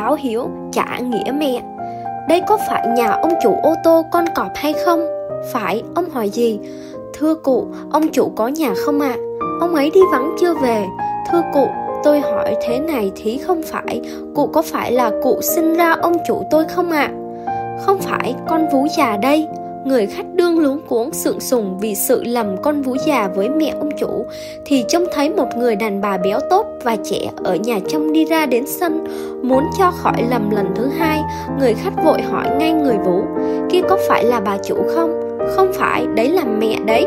báo hiếu, trả nghĩa mẹ. Đây có phải nhà ông chủ ô tô con cọp hay không? Phải, ông hỏi gì? Thưa cụ, ông chủ có nhà không ạ? Ông ấy đi vắng chưa về. Thưa cụ, tôi hỏi thế này thì không phải, cụ có phải là cụ sinh ra ông chủ tôi không ạ? Không phải, con vú già đây. Người khách đương luống cuống sượng sùng vì sự lầm con vú già với mẹ ông chủ, thì trông thấy một người đàn bà béo tốt và trẻ ở nhà trong đi ra đến sân. Muốn cho khỏi lầm lần thứ hai, người khách vội hỏi ngay người vú: kia có phải là bà chủ không? Không phải, đấy là mẹ đấy.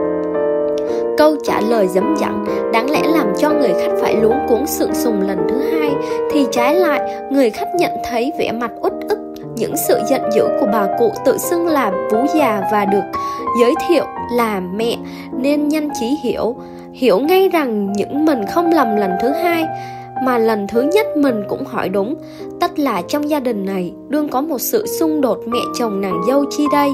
Câu trả lời dấm dẳng đáng lẽ làm cho người khách phải luống cuống sượng sùng lần thứ hai, thì trái lại người khách nhận thấy vẻ mặt uất ức, những sự giận dữ của bà cụ tự xưng là vú già và được giới thiệu là mẹ, nên nhanh trí hiểu ngay rằng những mình không lầm lần thứ hai, mà lần thứ nhất mình cũng hỏi đúng. Tất là trong gia đình này đương có một sự xung đột mẹ chồng nàng dâu chi đây.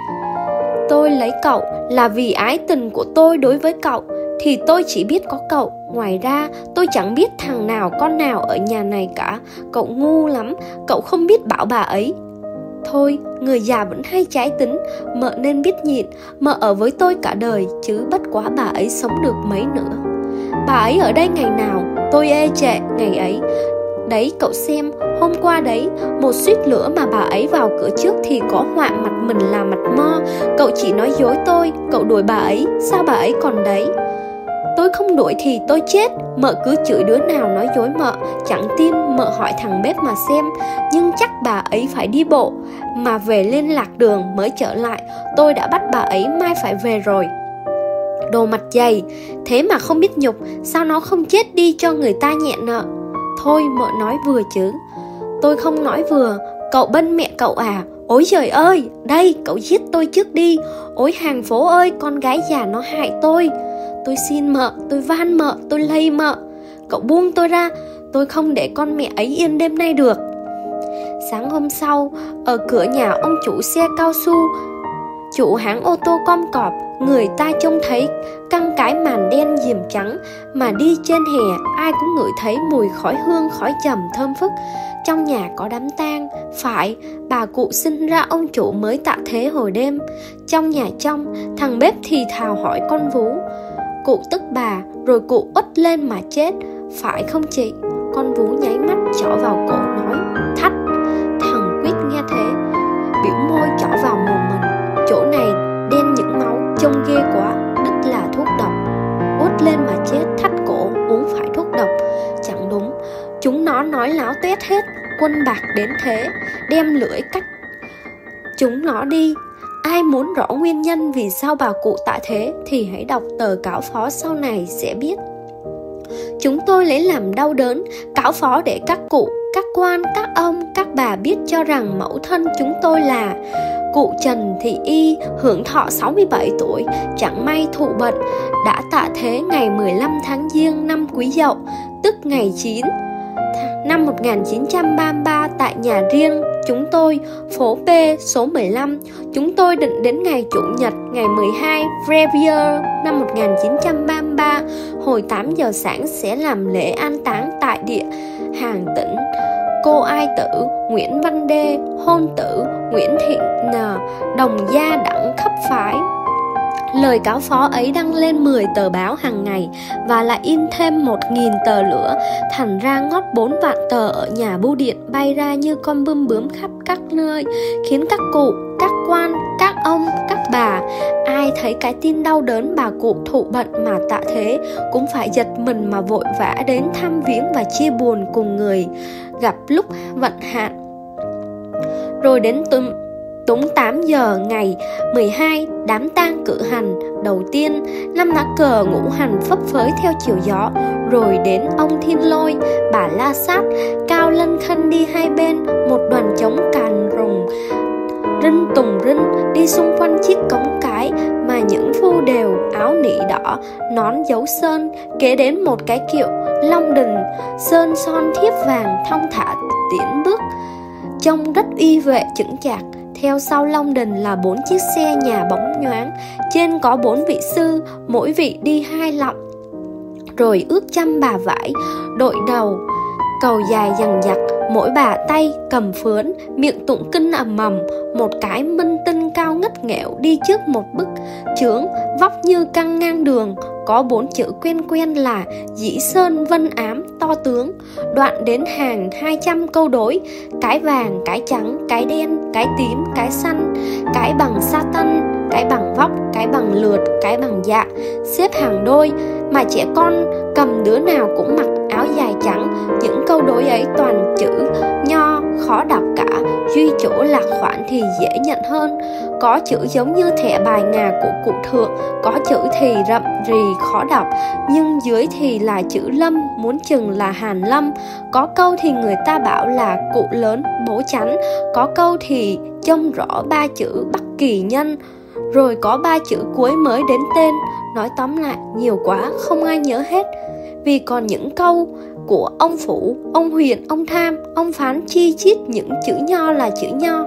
Tôi lấy cậu là vì ái tình của tôi đối với cậu, thì tôi chỉ biết có cậu. Ngoài ra tôi chẳng biết thằng nào con nào ở nhà này cả. Cậu ngu lắm, cậu không biết bảo bà ấy. Thôi, người già vẫn hay trái tính, mợ nên biết nhịn. Mợ ở với tôi cả đời, chứ bất quá bà ấy sống được mấy nữa. Bà ấy ở đây ngày nào tôi ê chệ ngày ấy. Đấy cậu xem, hôm qua đấy, một suýt nữa mà bà ấy vào cửa trước thì có họa mặt mình là mặt mo. Cậu chỉ nói dối tôi, cậu đuổi bà ấy, sao bà ấy còn đấy? Tôi không đuổi thì tôi chết. Mợ cứ chửi đứa nào nói dối mợ. Chẳng tin mợ hỏi thằng bếp mà xem. Nhưng chắc bà ấy phải đi bộ, mà về lên lạc đường mới trở lại. Tôi đã bắt bà ấy mai phải về rồi. Đồ mặt dày, thế mà không biết nhục. Sao nó không chết đi cho người ta nhẹ nợ? Thôi mợ nói vừa chứ. Tôi không nói vừa. Cậu bênh mẹ cậu à? Ôi trời ơi, đây cậu giết tôi trước đi. Ôi hàng phố ơi, con gái già nó hại tôi. Tôi xin mợ, tôi van mợ, tôi lay mợ. Cậu buông tôi ra, tôi không để con mẹ ấy yên đêm nay được. Sáng hôm sau, ở cửa nhà ông chủ xe cao su, chủ hãng ô tô com cọp, người ta trông thấy căng cái màn đen diềm trắng, mà đi trên hè ai cũng ngửi thấy mùi khói hương khói trầm thơm phức. Trong nhà có đám tang. Phải, bà cụ sinh ra ông chủ mới tạ thế hồi đêm. Trong nhà trong, thằng bếp thì thào hỏi con vú. Cụ tức bà, rồi cụ uất lên mà chết. Phải không chị? Con vú nháy mắt trỏ vào cổ nói: thách. Thằng Quýt nghe thế, biểu môi trỏ vào mồm mình. Chỗ này đen những máu, trông ghê quá, đích là thuốc độc. Uất lên mà chết, thách cổ, uống phải thuốc độc. Chẳng đúng, chúng nó nói láo tuét hết. Quân bạc đến thế, đem lưỡi cắt chúng nó đi. Ai muốn rõ nguyên nhân vì sao bà cụ tạ thế thì hãy đọc tờ cáo phó sau này sẽ biết. Chúng tôi lấy làm đau đớn cáo phó để các cụ, các quan, các ông, các bà biết cho rằng mẫu thân chúng tôi là cụ Trần Thị Y, hưởng thọ 67 tuổi, chẳng may thụ bệnh, đã tạ thế ngày 15 tháng Giêng năm Quý Dậu, tức ngày 9 năm 1933 tại nhà riêng chúng tôi, phố P, số 15. Chúng tôi định đến ngày Chủ nhật, ngày 12 February năm 1933, hồi 8 giờ sáng sẽ làm lễ an táng tại địa Hàng Tĩnh. Cô ai tử Nguyễn Văn Đê, hôn tử Nguyễn Thị N, đồng gia đẳng khắp phái. Lời cáo phó ấy đăng lên 10 tờ báo hàng ngày và lại in thêm 1.000 tờ nữa, thành ra ngót 4 vạn tờ ở nhà bưu điện bay ra như con bươm bướm khắp các nơi, khiến các cụ, các quan, các ông, các bà ai thấy cái tin đau đớn bà cụ thụ bệnh mà tạ thế cũng phải giật mình mà vội vã đến thăm viếng và chia buồn cùng người gặp lúc vận hạn. Rồi đến đúng 8 giờ ngày 12, đám tang cử hành đầu tiên, 5 lá cờ ngũ hành phấp phới theo chiều gió. Rồi đến ông Thiên Lôi, bà La Sát, Cao Lân Khân đi hai bên, một đoàn trống càn rùng rinh tùng rinh đi xung quanh chiếc cống cái mà những phu đều áo nỉ đỏ, nón dấu sơn, kế đến một cái kiệu long đình sơn son thiếp vàng thong thả tiến bước, trông rất uy vệ chững chạc. Theo sau long đình là 4 chiếc xe nhà bóng nhoáng, trên có 4 vị sư, mỗi vị đi 2 lọng, rồi ước trăm bà vải đội đầu, cầu dài dằng dặc Mỗi bà tay cầm phướn, miệng tụng kinh ầm ầm. Một cái minh tinh cao ngất nghẽo đi trước một bức chướng, vóc như căng ngang đường. Có 4 chữ quen quen là Dĩ Sơn Vân Ám to tướng. Đoạn đến hàng 200 câu đối: cái vàng, cái trắng, cái đen, cái tím, cái xanh, cái bằng sa tanh, cái bằng vóc, cái bằng lượt, cái bằng dạ, xếp hàng đôi. Mà trẻ con cầm đứa nào cũng mặc áo dài trắng. Những câu đối ấy toàn chữ nho, khó đọc cả, duy chỗ lạc khoản thì dễ nhận hơn. Có chữ giống như thẻ bài ngà của cụ Thượng, có chữ thì rậm rì khó đọc, nhưng dưới thì là chữ Lâm, muốn chừng là Hàn Lâm. Có câu thì người ta bảo là cụ lớn bố chắn, có câu thì trông rõ 3 chữ Bắc Kỳ Nhân, rồi có 3 chữ cuối mới đến tên. Nói tóm lại nhiều quá không ai nhớ hết. Vì còn những câu của ông Phủ, ông Huyền, ông Tham, ông Phán chi chít những chữ nho là chữ nho.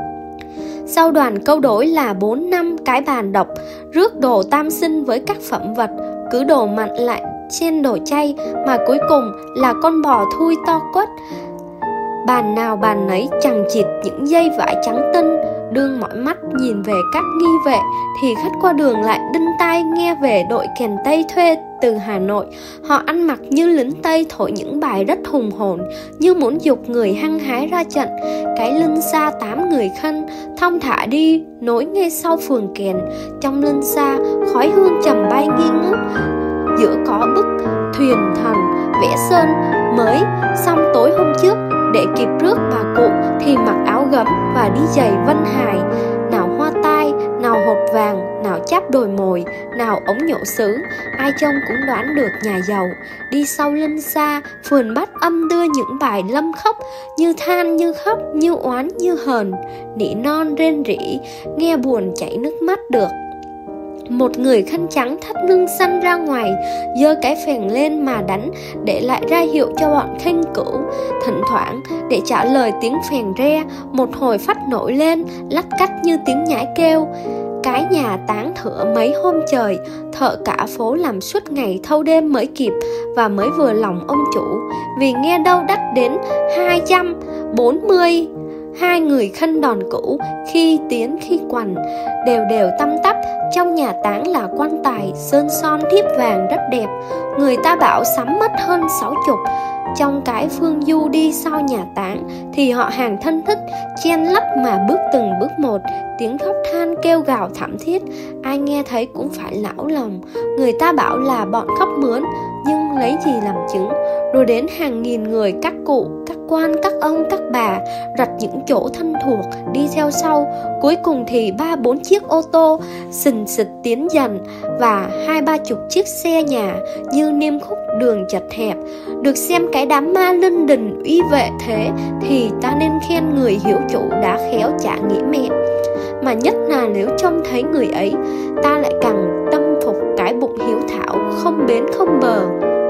Sau đoàn câu đối là 4-5 cái bàn độc, rước đồ tam sinh với các phẩm vật, cứ đồ mặn lại chen đồ chay, mà cuối cùng là con bò thui to quất. Bàn nào bàn nấy chằng chịt những dây vải trắng tinh. Đương mọi mắt nhìn về các nghi vệ, thì khách qua đường lại đinh tai nghe về đội kèn Tây thuê từ Hà Nội. Họ ăn mặc như lính Tây, thổi những bài rất hùng hồn, như muốn giục người hăng hái ra trận. Cái lưng xa 8 người khân thong thả đi nối ngay sau phường kèn. Trong lưng xa khói hương trầm bay nghi ngút, giữa có bức thuyền thần vẽ sơn mới xong tối hôm trước. Để kịp rước bà cụ thì mặc áo gấm và đi giày Vân Hải, nào hoa tai, nào hột vàng, nào cháp đồi mồi, nào ống nhổ sứ. Ai trông cũng đoán được nhà giàu. Đi sau lưng xa, phường bát âm đưa những bài lâm khóc, như than như khóc, như oán như hờn, nỉ non rên rỉ, nghe buồn chảy nước mắt được. Một người khăn trắng thắt lưng xanh ra ngoài, giơ cái phèn lên mà đánh, để lại ra hiệu cho bọn khanh cửu. Thỉnh thoảng để trả lời tiếng phèn re, một hồi phách nổi lên, lách cách như tiếng nhái kêu. Cái nhà táng thửa mấy hôm trời, thợ cả phố làm suốt ngày thâu đêm mới kịp, và mới vừa lòng ông chủ. Vì nghe đâu đắt đến 240 hai người khân đòn cũ, khi tiến khi quằn, đều đều tăm tắp. Trong nhà táng là quan tài, sơn son thiếp vàng rất đẹp. Người ta bảo sắm mất hơn 60. Trong cái phương du đi sau nhà táng, thì họ hàng thân thích chen lách mà bước từng bước một. Tiếng khóc than kêu gào thảm thiết, ai nghe thấy cũng phải lão lòng. Người ta bảo là bọn khóc mướn, nhưng lấy gì làm chứng. Rồi đến hàng nghìn người, các cụ, các quan, các ông, các bà, rặt những chỗ thân thuộc đi theo sau. Cuối cùng thì 3-4 chiếc ô tô xình xịch tiến dần, và 20-30 chiếc xe nhà như niêm khúc đường chật hẹp. Được xem cái đám ma linh đình uy vệ thế, thì ta nên khen người hiếu chủ đã khéo trả nghĩa mẹ. Mà nhất là nếu trông thấy người ấy, ta lại càng tâm phục cái bụng hiếu thảo, không bến không bờ.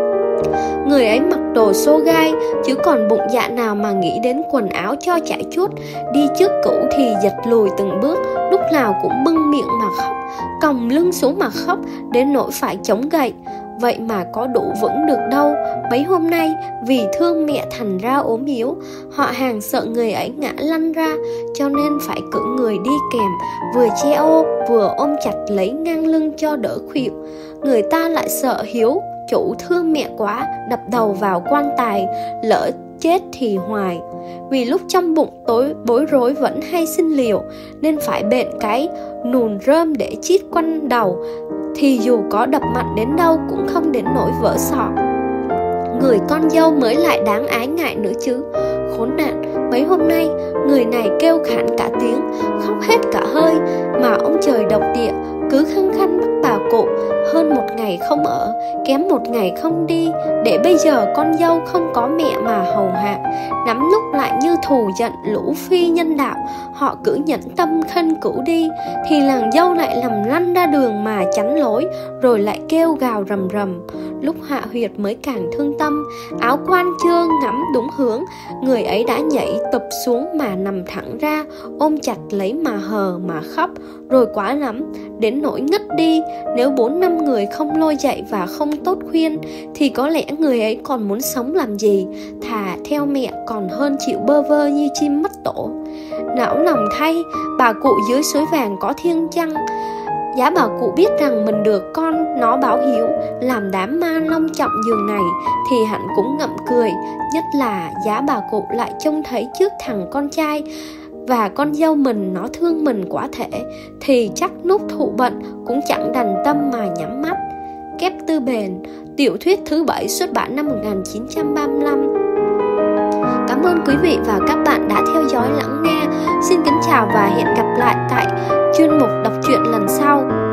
Người ấy mặc đồ xô gai, chứ còn bụng dạ nào mà nghĩ đến quần áo cho chải chuốt. Đi trước cũ thì giật lùi từng bước, lúc nào cũng bưng miệng mà khóc, còng lưng xuống mà khóc, đến nỗi phải chống gậy. Vậy mà có đủ vững được đâu. Mấy hôm nay vì thương mẹ thành ra ốm yếu, họ hàng sợ người ấy ngã lăn ra, cho nên phải cử người đi kèm, vừa che ô vừa ôm chặt lấy ngang lưng cho đỡ khuỵu. Người ta lại sợ hiếu chủ thương mẹ quá, đập đầu vào quan tài, lỡ chết thì hoài. Vì lúc trong bụng tối bối rối vẫn hay xin liều, nên phải bện cái nùn rơm để chít quanh đầu, thì dù có đập mạnh đến đâu cũng không đến nỗi vỡ sọ. Người con dâu mới lại đáng ái ngại nữa chứ. Khốn nạn, mấy hôm nay người này kêu khản cả tiếng, khóc hết cả hơi, mà ông trời độc địa cứ khăng khăng bắt bà cụ hơn 1 ngày không ở, kém 1 ngày không đi, để bây giờ con dâu không có mẹ mà hầu hạ. Nắm lúc lại như thù giận lũ phi nhân đạo, họ cứ nhẫn tâm khân cửu đi, thì làng dâu lại lầm lăn ra đường mà chắn lối, rồi lại kêu gào rầm rầm. Lúc Hạ Huyệt mới càng thương tâm, áo quan chưa ngắm đúng hướng, người ấy đã nhảy tụp xuống mà nằm thẳng ra, ôm chặt lấy mà hờ mà khóc. Rồi quá lắm, đến nỗi ngất đi. Nếu 4-5 năm người không lôi dậy và không tốt khuyên, thì có lẽ người ấy còn muốn sống làm gì, thà theo mẹ còn hơn chịu bơ vơ như chim mất tổ. Não lòng thay, bà cụ dưới suối vàng có thiêng chăng? Giá bà cụ biết rằng mình được con nó báo hiếu, làm đám ma long trọng giường này, thì hẳn cũng ngậm cười. Nhất là giá bà cụ lại trông thấy trước thằng con trai và con dâu mình nó thương mình quá thể, thì chắc lúc thụ bận cũng chẳng đành tâm mà nhắm mắt. Kép Tư Bền, tiểu thuyết thứ 7, xuất bản năm 1935. Cảm ơn quý vị và các bạn đã theo dõi lắng nghe. Xin kính chào và hẹn gặp lại tại chuyên mục đọc truyện lần sau.